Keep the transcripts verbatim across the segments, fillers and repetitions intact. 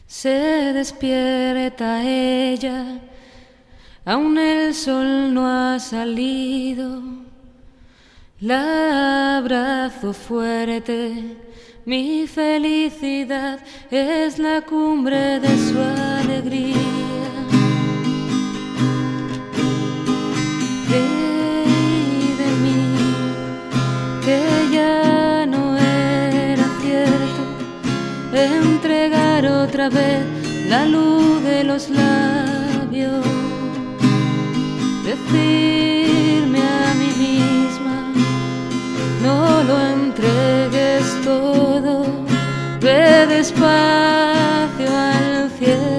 Se despierta ella, aún el sol no ha salido. La abrazo fuerte, mi felicidad es la cumbre de su alegría. Creí de mí que ya no era cierto entregar otra vez la luz de los labios, decirme a mí misma: no lo entregues todo, ve despacio al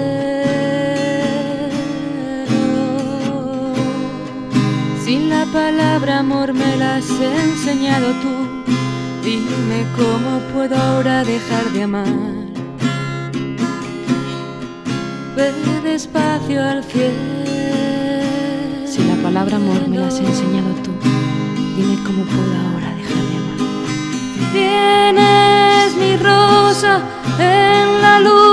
cielo. Si la palabra amor me la has enseñado tú, dime cómo puedo ahora dejar de amar. Ve despacio al cielo. Si la palabra amor me la has enseñado tú, dime cómo puedo ahora dejar de amar. Tienes mi rosa en la luz